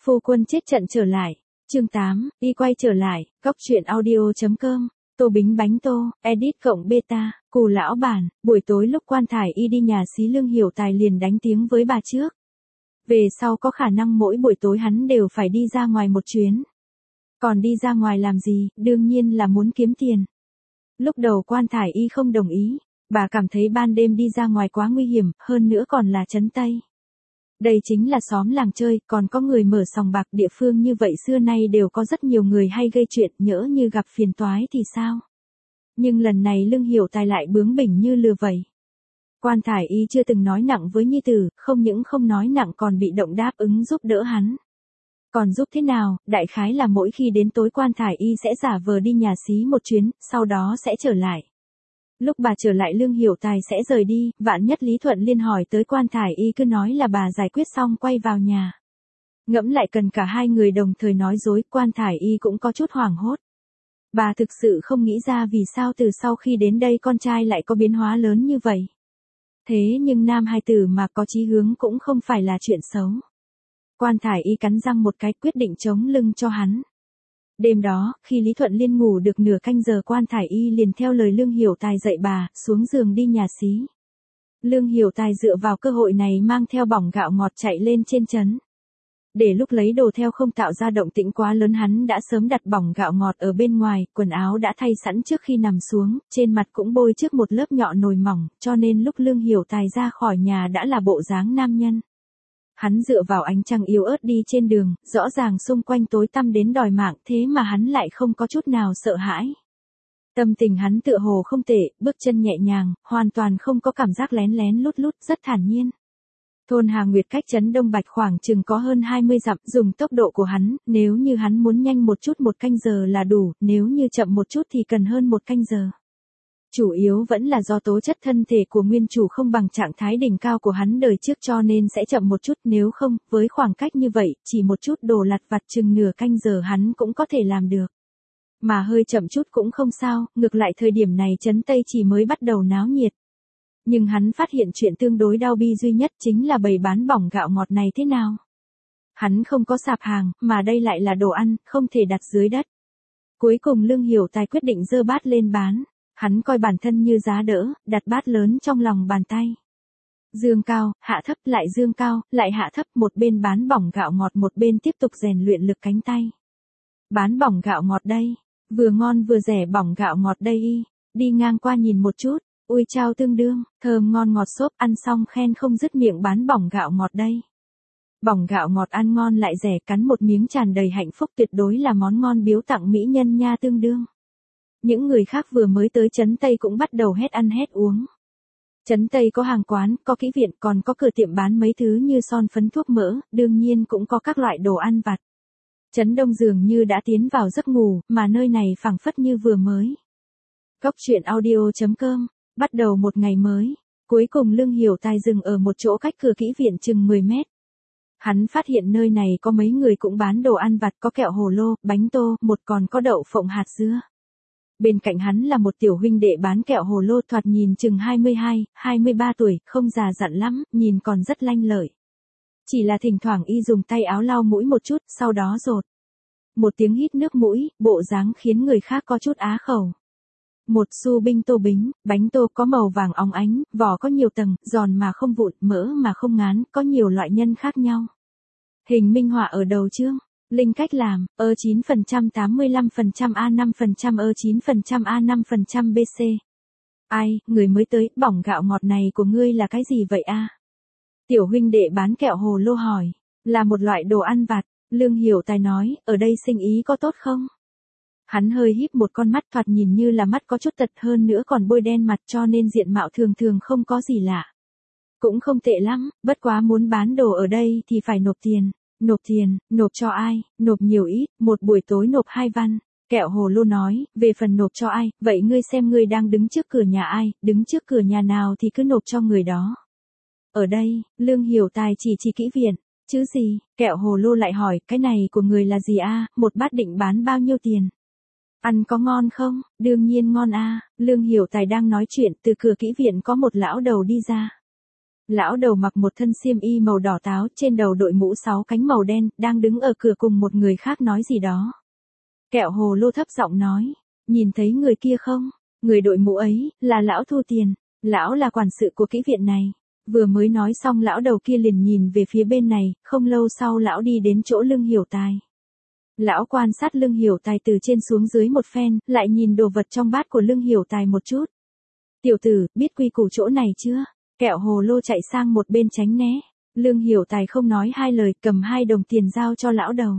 Phu quân chết trận trở lại. Chương 8, y quay trở lại, góc truyện audio.com, Tô Bính bánh tô, edit cộng beta, Cù lão bản, buổi tối lúc Quan Thải Y đi nhà xí Lương Hiểu Tài liền đánh tiếng với bà trước. Về sau có khả năng mỗi buổi tối hắn đều phải đi ra ngoài một chuyến. Còn đi ra ngoài làm gì, đương nhiên là muốn kiếm tiền. Lúc đầu Quan Thải Y không đồng ý, bà cảm thấy ban đêm đi ra ngoài quá nguy hiểm, hơn nữa còn là trấn Tây. Đây chính là xóm làng chơi, còn có người mở sòng bạc, địa phương như vậy xưa nay đều có rất nhiều người hay gây chuyện, nhỡ như gặp phiền toái thì sao? Nhưng lần này Lương Hiểu Tài lại bướng bỉnh như lừa vậy. Quan Thải Y chưa từng nói nặng với nhi tử, không những không nói nặng còn bị động đáp ứng giúp đỡ hắn. Còn giúp thế nào, đại khái là mỗi khi đến tối Quan Thải Y sẽ giả vờ đi nhà xí một chuyến, sau đó sẽ trở lại. Lúc bà trở lại Lương Hiểu Tài sẽ rời đi, vạn nhất Lý Thuận Liên hỏi tới Quan Thải Y cứ nói là bà giải quyết xong quay vào nhà. Ngẫm lại cần cả hai người đồng thời nói dối, Quan Thải Y cũng có chút hoảng hốt. Bà thực sự không nghĩ ra vì sao từ sau khi đến đây con trai lại có biến hóa lớn như vậy. Thế nhưng nam hài tử mà có chí hướng cũng không phải là chuyện xấu. Quan Thải Y cắn răng một cái quyết định chống lưng cho hắn. Đêm đó, khi Lý Thuận Liên ngủ được nửa canh giờ Quan Thải Y liền theo lời Lương Hiểu Tài dạy bà, xuống giường đi nhà xí. Lương Hiểu Tài dựa vào cơ hội này mang theo bỏng gạo ngọt chạy lên trên trấn. Để lúc lấy đồ theo không tạo ra động tĩnh quá lớn hắn đã sớm đặt bỏng gạo ngọt ở bên ngoài, quần áo đã thay sẵn trước khi nằm xuống, trên mặt cũng bôi trước một lớp nhọ nồi mỏng, cho nên lúc Lương Hiểu Tài ra khỏi nhà đã là bộ dáng nam nhân. Hắn dựa vào ánh trăng yếu ớt đi trên đường, rõ ràng xung quanh tối tăm đến đòi mạng, thế mà hắn lại không có chút nào sợ hãi. Tâm tình hắn tựa hồ không tệ, bước chân nhẹ nhàng, hoàn toàn không có cảm giác lén lén lút lút, rất thản nhiên. Thôn Hà Nguyệt cách trấn Đông Bạch khoảng chừng có hơn 20 dặm, dùng tốc độ của hắn, nếu như hắn muốn nhanh một chút 1 canh giờ là đủ, nếu như chậm một chút thì cần hơn 1 canh giờ. Chủ yếu vẫn là do tố chất thân thể của nguyên chủ không bằng trạng thái đỉnh cao của hắn đời trước cho nên sẽ chậm một chút, nếu không, với khoảng cách như vậy, chỉ một chút đồ lặt vặt chừng nửa canh giờ hắn cũng có thể làm được. Mà hơi chậm chút cũng không sao, ngược lại thời điểm này trấn Tây chỉ mới bắt đầu náo nhiệt. Nhưng hắn phát hiện chuyện tương đối đau bi duy nhất chính là bày bán bỏng gạo ngọt này thế nào. Hắn không có sạp hàng, mà đây lại là đồ ăn, không thể đặt dưới đất. Cuối cùng Lương Hiểu Tài quyết định dơ bát lên bán. Hắn coi bản thân như giá đỡ, đặt bát lớn trong lòng bàn tay. Dương cao, hạ thấp, lại dương cao, lại hạ thấp, một bên bán bỏng gạo ngọt một bên tiếp tục rèn luyện lực cánh tay. Bán bỏng gạo ngọt đây, vừa ngon vừa rẻ bỏng gạo ngọt đây y, đi ngang qua nhìn một chút, ui chao tương đương, thơm ngon ngọt xốp, ăn xong khen không dứt miệng bán bỏng gạo ngọt đây. Bỏng gạo ngọt ăn ngon lại rẻ, cắn một miếng tràn đầy hạnh phúc, tuyệt đối là món ngon biếu tặng mỹ nhân nha tương đương. Những người khác vừa mới tới trấn Tây cũng bắt đầu hét ăn hét uống. Trấn Tây có hàng quán, có kỹ viện, còn có cửa tiệm bán mấy thứ như son phấn thuốc mỡ, đương nhiên cũng có các loại đồ ăn vặt. Trấn Đông dường như đã tiến vào giấc ngủ, mà nơi này phảng phất như vừa mới. Góc truyện audio.com, bắt đầu một ngày mới. Cuối cùng Lương Hiểu Tài dừng ở một chỗ cách cửa kỹ viện chừng 10 mét. Hắn phát hiện nơi này có mấy người cũng bán đồ ăn vặt, có kẹo hồ lô, bánh tô, một còn có đậu phộng hạt dưa. Bên cạnh hắn là một tiểu huynh đệ bán kẹo hồ lô thoạt nhìn chừng 22, 23 tuổi, không già dặn lắm, nhìn còn rất lanh lợi. Chỉ là thỉnh thoảng y dùng tay áo lau mũi một chút, sau đó rột. Một tiếng hít nước mũi, bộ dáng khiến người khác có chút á khẩu. Một xu binh tô bính, bánh tô có màu vàng óng ánh, vỏ có nhiều tầng, giòn mà không vụn, mỡ mà không ngán, có nhiều loại nhân khác nhau. Hình minh họa ở đầu chương. Linh cách làm, 9% 85% A5% 9% A5% BC. Ai, người mới tới, bỏng gạo ngọt này của ngươi là cái gì vậy a? Tiểu huynh đệ bán kẹo hồ lô hỏi, là một loại đồ ăn vặt, Lương Hiểu Tài nói, ở đây sinh ý có tốt không? Hắn hơi híp một con mắt thoạt nhìn như là mắt có chút tật hơn nữa còn bôi đen mặt cho nên diện mạo thường thường không có gì lạ. Cũng không tệ lắm, bất quá muốn bán đồ ở đây thì phải nộp tiền. Nộp tiền, nộp cho ai, nộp nhiều ít, một buổi tối nộp 2 văn. Kẹo hồ lô nói, về phần nộp cho ai, vậy ngươi xem ngươi đang đứng trước cửa nhà ai, đứng trước cửa nhà nào thì cứ nộp cho người đó. Ở đây, Lương Hiểu Tài chỉ kỹ viện, chứ gì, kẹo hồ lô lại hỏi, cái này của người là gì a? Một bát định bán bao nhiêu tiền? Ăn có ngon không? Đương nhiên ngon a. Lương Hiểu Tài đang nói chuyện, từ cửa kỹ viện có một lão đầu đi ra. Lão đầu mặc một thân xiêm y màu đỏ táo, trên đầu đội mũ 6 cánh màu đen, đang đứng ở cửa cùng một người khác nói gì đó. Kẹo hồ lô thấp giọng nói, nhìn thấy người kia không? Người đội mũ ấy, là lão thu tiền. Lão là quản sự của kỹ viện này. Vừa mới nói xong lão đầu kia liền nhìn về phía bên này, không lâu sau lão đi đến chỗ Lương Hiểu Tài. Lão quan sát Lương Hiểu Tài từ trên xuống dưới một phen, lại nhìn đồ vật trong bát của Lương Hiểu Tài một chút. Tiểu tử, biết quy củ chỗ này chưa? Kẹo hồ lô chạy sang một bên tránh né. Lương Hiểu Tài không nói hai lời, cầm 2 đồng tiền giao cho lão đầu.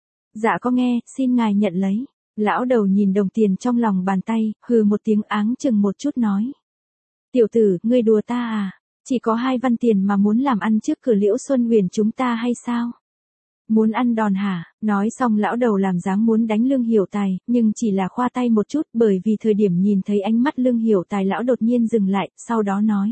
Dạ có nghe, xin ngài nhận lấy. Lão đầu nhìn đồng tiền trong lòng bàn tay, hừ một tiếng áng chừng một chút nói. Tiểu tử, ngươi đùa ta à? Chỉ có 2 văn tiền mà muốn làm ăn trước cửa Liễu Xuân Huyền chúng ta hay sao? Muốn ăn đòn hả? Nói xong lão đầu làm dáng muốn đánh Lương Hiểu Tài, nhưng chỉ là khoa tay một chút bởi vì thời điểm nhìn thấy ánh mắt Lương Hiểu Tài lão đột nhiên dừng lại, sau đó nói.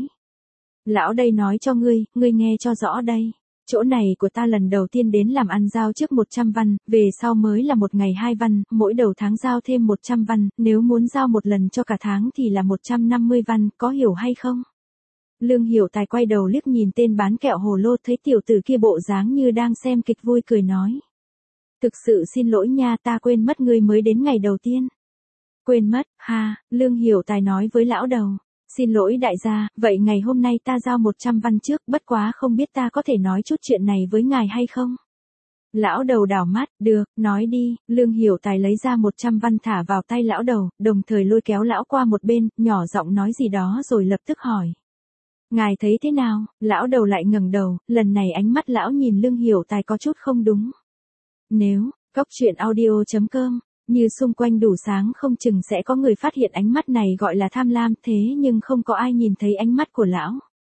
Lão đây nói cho ngươi nghe cho rõ đây. Chỗ này của ta lần đầu tiên đến làm ăn giao trước 100 văn, về sau mới là một ngày 2 văn, mỗi đầu tháng giao thêm 100 văn, nếu muốn giao một lần cho cả tháng thì là 150 văn, có hiểu hay không? Lương Hiểu Tài quay đầu liếc nhìn tên bán kẹo hồ lô thấy tiểu tử kia bộ dáng như đang xem kịch vui cười nói. Thực sự xin lỗi nha, ta quên mất ngươi mới đến ngày đầu tiên. Quên mất, ha, Lương Hiểu Tài nói với lão đầu. Xin lỗi đại gia, vậy ngày hôm nay ta giao 100 văn trước, bất quá không biết ta có thể nói chút chuyện này với ngài hay không? Lão đầu đảo mắt, được, nói đi. Lương Hiểu Tài lấy ra 100 văn thả vào tay lão đầu, đồng thời lôi kéo lão qua một bên, nhỏ giọng nói gì đó rồi lập tức hỏi. Ngài thấy thế nào? Lão đầu lại ngẩng đầu, lần này ánh mắt lão nhìn Lương Hiểu Tài có chút không đúng. Nếu, cóc truyện audio.com, như xung quanh đủ sáng không chừng sẽ có người phát hiện ánh mắt này gọi là tham lam, thế nhưng không có ai nhìn thấy ánh mắt của lão.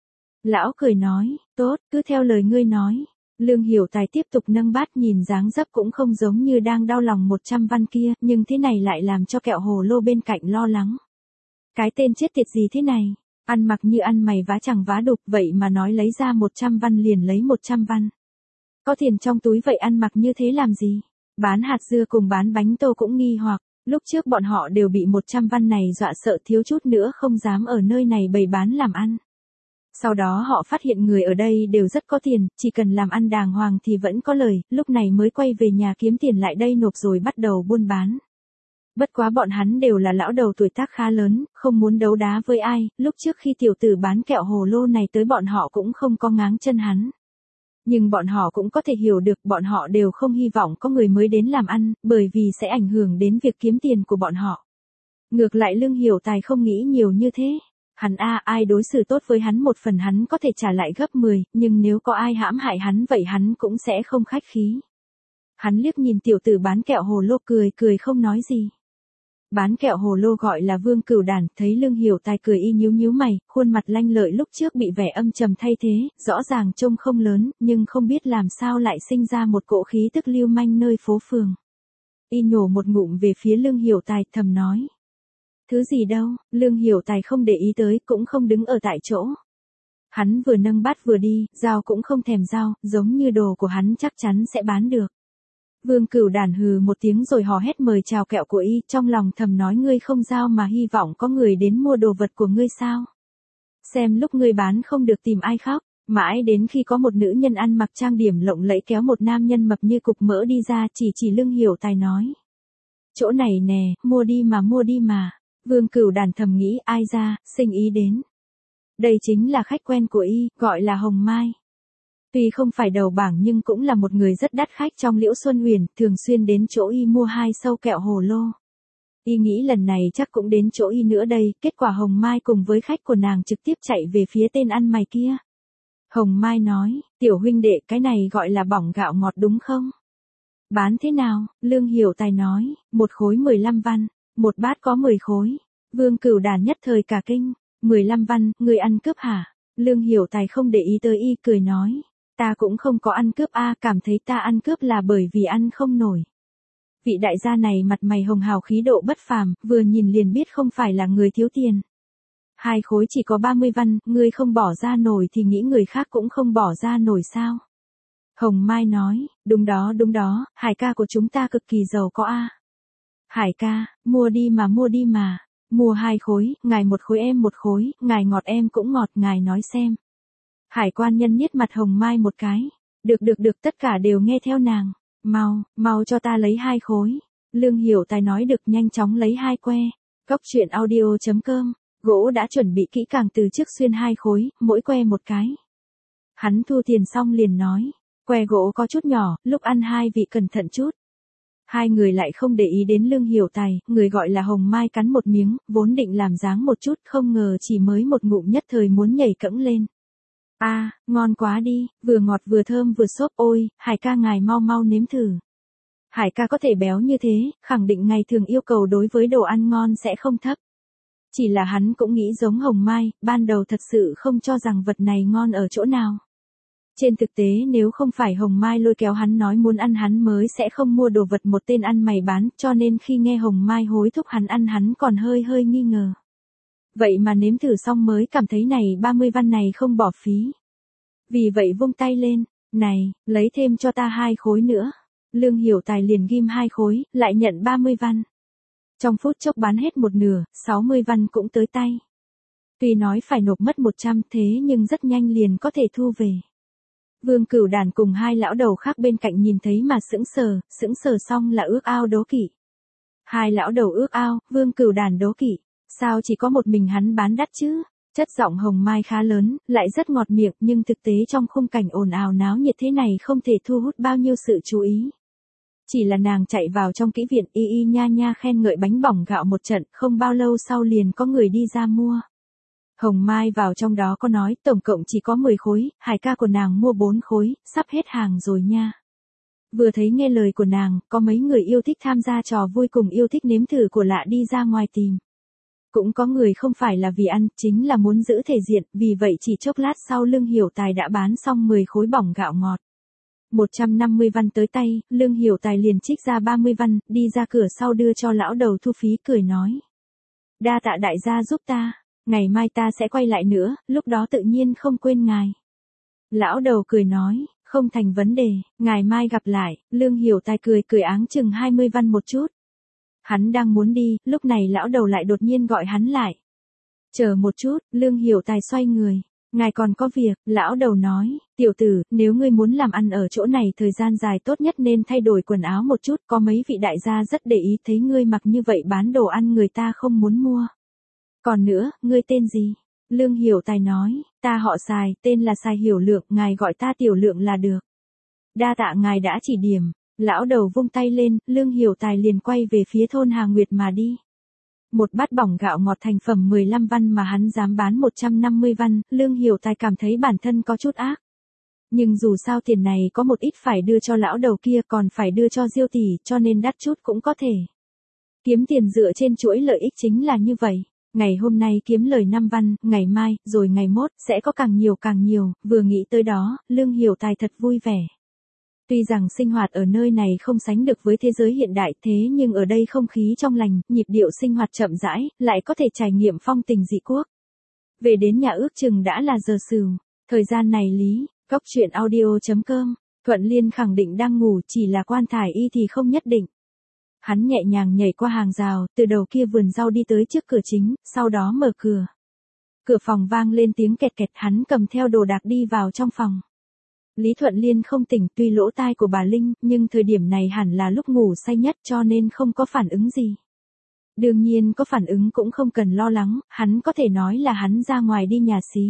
Lão cười nói, tốt, cứ theo lời ngươi nói. Lương Hiểu Tài tiếp tục nâng bát nhìn dáng dấp cũng không giống như đang đau lòng 100 văn kia, nhưng thế này lại làm cho kẹo hồ lô bên cạnh lo lắng. Cái tên chết tiệt gì thế này? Ăn mặc như ăn mày vá chẳng vá đục vậy mà nói lấy ra 100 văn liền lấy 100 văn. Có tiền trong túi vậy ăn mặc như thế làm gì? Bán hạt dưa cùng bán bánh tô cũng nghi hoặc, lúc trước bọn họ đều bị 100 văn này dọa sợ thiếu chút nữa không dám ở nơi này bày bán làm ăn. Sau đó họ phát hiện người ở đây đều rất có tiền, chỉ cần làm ăn đàng hoàng thì vẫn có lời, lúc này mới quay về nhà kiếm tiền lại đây nộp rồi bắt đầu buôn bán. Bất quá bọn hắn đều là lão đầu tuổi tác khá lớn, không muốn đấu đá với ai, lúc trước khi tiểu tử bán kẹo hồ lô này tới bọn họ cũng không có ngáng chân hắn. Nhưng bọn họ cũng có thể hiểu được bọn họ đều không hy vọng có người mới đến làm ăn, bởi vì sẽ ảnh hưởng đến việc kiếm tiền của bọn họ. Ngược lại Lương Hiểu Tài không nghĩ nhiều như thế. Hắn ai đối xử tốt với hắn một phần hắn có thể trả lại gấp 10, nhưng nếu có ai hãm hại hắn vậy hắn cũng sẽ không khách khí. Hắn liếc nhìn tiểu tử bán kẹo hồ lô cười không nói gì. Bán kẹo hồ lô gọi là Vương Cửu Đản, thấy Lương Hiểu Tài cười y nhíu mày, khuôn mặt lanh lợi lúc trước bị vẻ âm trầm thay thế, rõ ràng trông không lớn, nhưng không biết làm sao lại sinh ra một cỗ khí tức lưu manh nơi phố phường. Y nhổ một ngụm về phía Lương Hiểu Tài, thầm nói. Thứ gì đâu, Lương Hiểu Tài không để ý tới, cũng không đứng ở tại chỗ. Hắn vừa nâng bát vừa đi, giao cũng không thèm giao, giống như đồ của hắn chắc chắn sẽ bán được. Vương Cửu Đản hừ một tiếng rồi hò hét mời chào kẹo của y, trong lòng thầm nói ngươi không giao mà hy vọng có người đến mua đồ vật của ngươi sao? Xem lúc ngươi bán không được tìm ai khóc, mãi đến khi có một nữ nhân ăn mặc trang điểm lộng lẫy kéo một nam nhân mập như cục mỡ đi ra chỉ Lương Hiểu Tài nói. Chỗ này nè, mua đi mà. Vương Cửu Đản thầm nghĩ ai ra, sinh ý đến. Đây chính là khách quen của y, gọi là Hồng Mai. Tuy không phải đầu bảng nhưng cũng là một người rất đắt khách trong Liễu Xuân Huyền, thường xuyên đến chỗ y mua 2 sâu kẹo hồ lô. Y nghĩ lần này chắc cũng đến chỗ y nữa đây, kết quả Hồng Mai cùng với khách của nàng trực tiếp chạy về phía tên ăn mày kia. Hồng Mai nói, tiểu huynh đệ cái này gọi là bỏng gạo ngọt đúng không? Bán thế nào? Lương Hiểu Tài nói, một khối 15 văn, một bát có 10 khối. Vương Cửu Đản nhất thời cả kinh, 15 văn, người ăn cướp hả? Lương Hiểu Tài không để ý tới y cười nói. Ta cũng không có ăn cướp cảm thấy ta ăn cướp là bởi vì ăn không nổi. Vị đại gia này mặt mày hồng hào khí độ bất phàm, vừa nhìn liền biết không phải là người thiếu tiền. 2 khối chỉ có 30 văn, ngươi không bỏ ra nổi thì nghĩ người khác cũng không bỏ ra nổi sao? Hồng Mai nói, đúng đó, Hải ca của chúng ta cực kỳ giàu có Hải ca, mua đi mà. Mua 2 khối, ngài 1 khối em 1 khối, ngài ngọt em cũng ngọt, ngài nói xem. Hải quan nhân nhiết mặt Hồng Mai một cái. Được tất cả đều nghe theo nàng. Mau cho ta lấy 2 khối. Lương Hiểu Tài nói được nhanh chóng lấy 2 que. Cóc truyện audio.com. Gỗ đã chuẩn bị kỹ càng từ trước xuyên 2 khối, mỗi que một cái. Hắn thu tiền xong liền nói. Que gỗ có chút nhỏ, lúc ăn 2 vị cẩn thận chút. Hai người lại không để ý đến Lương Hiểu Tài, người gọi là Hồng Mai cắn một miếng, vốn định làm dáng một chút, không ngờ chỉ mới một ngụm nhất thời muốn nhảy cẫng lên. Ngon quá đi, vừa ngọt vừa thơm vừa xốp, ôi, Hải ca ngài mau nếm thử. Hải ca có thể béo như thế, khẳng định ngày thường yêu cầu đối với đồ ăn ngon sẽ không thấp. Chỉ là hắn cũng nghĩ giống Hồng Mai, ban đầu thật sự không cho rằng vật này ngon ở chỗ nào. Trên thực tế nếu không phải Hồng Mai lôi kéo hắn nói muốn ăn hắn mới sẽ không mua đồ vật một tên ăn mày bán, cho nên khi nghe Hồng Mai hối thúc hắn ăn hắn còn hơi nghi ngờ. Vậy mà nếm thử xong mới cảm thấy này 30 văn này không bỏ phí. Vì vậy vung tay lên, này, lấy thêm cho ta 2 khối nữa. Lương Hiểu Tài liền ghim 2 khối, lại nhận 30 văn. Trong phút chốc bán hết một nửa, 60 văn cũng tới tay. Tuy nói phải nộp mất 100 thế nhưng rất nhanh liền có thể thu về. Vương Cửu Đản cùng 2 lão đầu khác bên cạnh nhìn thấy mà sững sờ xong là ước ao đố kỵ. 2 lão đầu ước ao, Vương Cửu Đản đố kỵ, sao chỉ có một mình hắn bán đắt chứ? Chất giọng Hồng Mai khá lớn, lại rất ngọt miệng nhưng thực tế trong khung cảnh ồn ào náo nhiệt thế này không thể thu hút bao nhiêu sự chú ý. Chỉ là nàng chạy vào trong kỹ viện y nha khen ngợi bánh bỏng gạo một trận, không bao lâu sau liền có người đi ra mua. Hồng Mai vào trong đó có nói tổng cộng chỉ có 10 khối, Hải ca của nàng mua 4 khối, sắp hết hàng rồi nha. Vừa thấy nghe lời của nàng, có mấy người yêu thích tham gia trò vui cùng yêu thích nếm thử của lạ đi ra ngoài tìm. Cũng có người không phải là vì ăn, chính là muốn giữ thể diện, vì vậy chỉ chốc lát sau Lương Hiểu Tài đã bán xong 10 khối bỏng gạo ngọt. 150 văn tới tay, Lương Hiểu Tài liền trích ra 30 văn, đi ra cửa sau đưa cho lão đầu thu phí cười nói. Đa tạ đại gia giúp ta, ngày mai ta sẽ quay lại nữa, lúc đó tự nhiên không quên ngài. Lão đầu cười nói, không thành vấn đề, ngày mai gặp lại. Lương Hiểu Tài cười áng chừng 20 văn một chút. Hắn đang muốn đi, lúc này lão đầu lại đột nhiên gọi hắn lại. Chờ một chút, Lương Hiểu Tài xoay người. Ngài còn có việc, lão đầu nói, tiểu tử, nếu ngươi muốn làm ăn ở chỗ này thời gian dài tốt nhất nên thay đổi quần áo một chút, có mấy vị đại gia rất để ý thấy ngươi mặc như vậy bán đồ ăn người ta không muốn mua. Còn nữa, ngươi tên gì? Lương Hiểu Tài nói, ta họ Sài, tên là Sài Hiểu Lượng, ngài gọi ta Tiểu Lượng là được. Đa tạ ngài đã chỉ điểm. Lão đầu vung tay lên, Lương Hiểu Tài liền quay về phía thôn Hà Nguyệt mà đi. Một bát bỏng gạo ngọt thành phẩm 15 văn mà hắn dám bán 150 văn, Lương Hiểu Tài cảm thấy bản thân có chút ác. Nhưng dù sao tiền này có một ít phải đưa cho lão đầu kia còn phải đưa cho Diêu tỷ, cho nên đắt chút cũng có thể. Kiếm tiền dựa trên chuỗi lợi ích chính là như vậy. Ngày hôm nay kiếm lời 5 văn, ngày mai, rồi ngày mốt, sẽ có càng nhiều, vừa nghĩ tới đó, Lương Hiểu Tài thật vui vẻ. Tuy rằng sinh hoạt ở nơi này không sánh được với thế giới hiện đại thế nhưng ở đây không khí trong lành, nhịp điệu sinh hoạt chậm rãi, lại có thể trải nghiệm phong tình dị quốc. Về đến nhà ước chừng đã là giờ sửu. Thời gian này Lý, Cóc truyện audio.com, Thuận Liên khẳng định đang ngủ, chỉ là Quan Thải Y thì không nhất định. Hắn nhẹ nhàng nhảy qua hàng rào, từ đầu kia vườn rau đi tới trước cửa chính, sau đó mở cửa. Cửa phòng vang lên tiếng kẹt kẹt, hắn cầm theo đồ đạc đi vào trong phòng. Lý Thuận Liên không tỉnh, tuy lỗ tai của bà Linh, nhưng thời điểm này hẳn là lúc ngủ say nhất cho nên không có phản ứng gì. Đương nhiên có phản ứng cũng không cần lo lắng, hắn có thể nói là hắn ra ngoài đi nhà xí.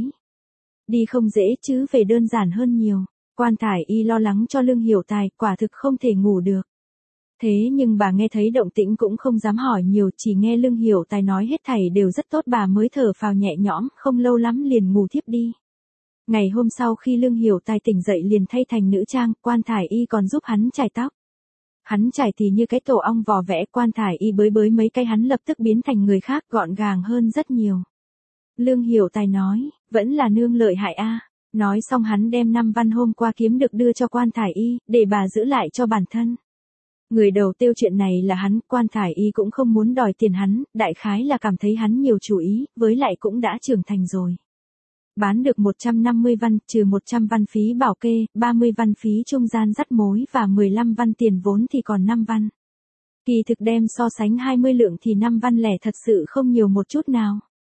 Đi không dễ chứ về đơn giản hơn nhiều. Quan Thải Y lo lắng cho Lương Hiểu Tài, quả thực không thể ngủ được. Thế nhưng bà nghe thấy động tĩnh cũng không dám hỏi nhiều, chỉ nghe Lương Hiểu Tài nói hết thảy đều rất tốt bà mới thở phào nhẹ nhõm, không lâu lắm liền ngủ thiếp đi. Ngày hôm sau khi Lương Hiểu Tài tỉnh dậy liền thay thành nữ trang, Quan Thải Y còn giúp hắn chải tóc. Hắn chải thì như cái tổ ong vò vẽ, Quan Thải Y bới mấy cái hắn lập tức biến thành người khác, gọn gàng hơn rất nhiều. Lương Hiểu Tài nói, vẫn là nương lợi hại a. Nói xong hắn đem 5 văn hôm qua kiếm được đưa cho Quan Thải Y, để bà giữ lại cho bản thân. Người đầu tiêu chuyện này là hắn, Quan Thải Y cũng không muốn đòi tiền hắn, đại khái là cảm thấy hắn nhiều chủ ý, với lại cũng đã trưởng thành rồi. Bán được 150 văn, trừ 100 văn phí bảo kê, 30 văn phí trung gian dắt mối và 15 văn tiền vốn thì còn 5 văn. Kỳ thực đem so sánh 20 lượng thì 5 văn lẻ thật sự không nhiều một chút nào.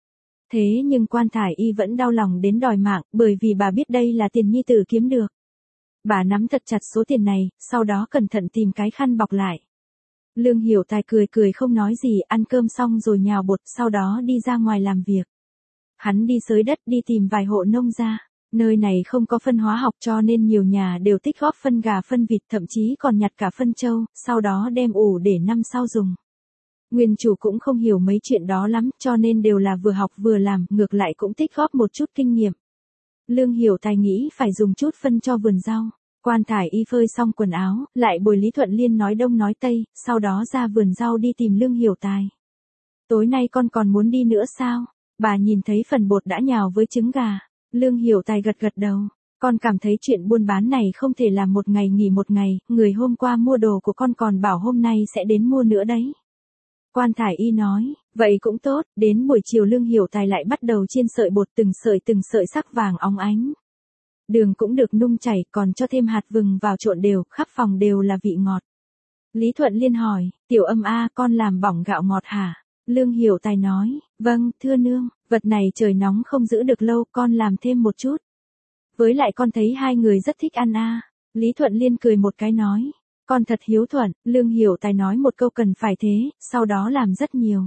Thế nhưng quan thải y vẫn đau lòng đến đòi mạng, bởi vì bà biết đây là tiền nhi tử kiếm được. Bà nắm thật chặt số tiền này, sau đó cẩn thận tìm cái khăn bọc lại. Lương Hiểu Tài cười cười không nói gì, ăn cơm xong rồi nhào bột, sau đó đi ra ngoài làm việc. Hắn đi xới đất, đi tìm vài hộ nông gia. Nơi này không có phân hóa học cho nên nhiều nhà đều tích góp phân gà phân vịt, thậm chí còn nhặt cả phân trâu, sau đó đem ủ để năm sau dùng. Nguyên chủ cũng không hiểu mấy chuyện đó lắm, cho nên đều là vừa học vừa làm, ngược lại cũng tích góp một chút kinh nghiệm. Lương Hiểu Tài nghĩ phải dùng chút phân cho vườn rau. Quan thải y phơi xong quần áo, lại bồi Lý Thuận Liên nói đông nói tây, sau đó ra vườn rau đi tìm Lương Hiểu Tài. Tối nay con còn muốn đi nữa sao? Bà nhìn thấy phần bột đã nhào với trứng gà. Lương Hiểu Tài gật gật đầu. Con cảm thấy chuyện buôn bán này không thể làm một ngày nghỉ một ngày, người hôm qua mua đồ của con còn bảo hôm nay sẽ đến mua nữa đấy. Quan thải y nói, vậy cũng tốt, đến buổi chiều Lương Hiểu Tài lại bắt đầu chiên sợi bột, từng sợi sắc vàng óng ánh. Đường cũng được nung chảy, còn cho thêm hạt vừng vào trộn đều, khắp phòng đều là vị ngọt. Lý Thuận Liên hỏi, Tiểu Âm a, con làm bỏng gạo ngọt hả? Lương Hiểu Tài nói, vâng, thưa nương, vật này trời nóng không giữ được lâu, con làm thêm một chút. Với lại con thấy hai người rất thích ăn a. Lý Thuận Liên cười một cái nói, con thật hiếu thuận. Lương Hiểu Tài nói một câu cần phải thế, sau đó làm rất nhiều.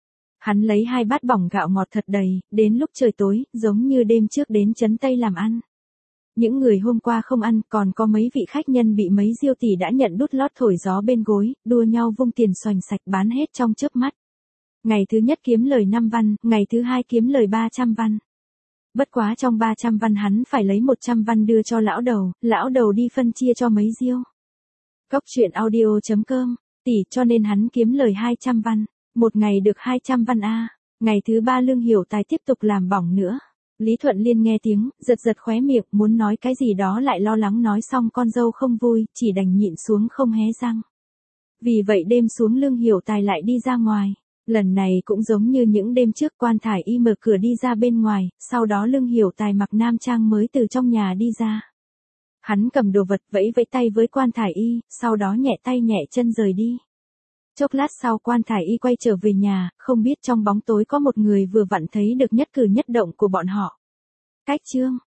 Hắn lấy 2 bát bỏng gạo ngọt thật đầy, đến lúc trời tối, giống như đêm trước đến Trấn Tây làm ăn. Những người hôm qua không ăn, còn có mấy vị khách nhân bị mấy diêu tỷ đã nhận đút lót thổi gió bên gối, đua nhau vung tiền xoành sạch bán hết trong chớp mắt. Ngày thứ nhất kiếm lời 5 văn, ngày thứ hai kiếm lời 300 văn. Bất quá trong 300 văn hắn phải lấy 100 văn đưa cho lão đầu đi phân chia cho mấy diêu. Cóc truyện audio.com, tỷ, cho nên hắn kiếm lời 200 văn, một ngày được 200 văn a. Ngày thứ 3 Lương Hiểu Tài tiếp tục làm bỏng nữa. Lý Thuận Liên nghe tiếng, giật khóe miệng, muốn nói cái gì đó lại lo lắng nói xong con dâu không vui, chỉ đành nhịn xuống không hé răng. Vì vậy đêm xuống Lương Hiểu Tài lại đi ra ngoài. Lần này cũng giống như những đêm trước, quan thải y mở cửa đi ra bên ngoài, sau đó Lương Hiểu Tài mặc nam trang mới từ trong nhà đi ra. Hắn cầm đồ vật vẫy vẫy tay với quan thải y, sau đó nhẹ tay nhẹ chân rời đi. Chốc lát sau quan thải y quay trở về nhà, không biết trong bóng tối có một người vừa vặn thấy được nhất cử nhất động của bọn họ. Cách chương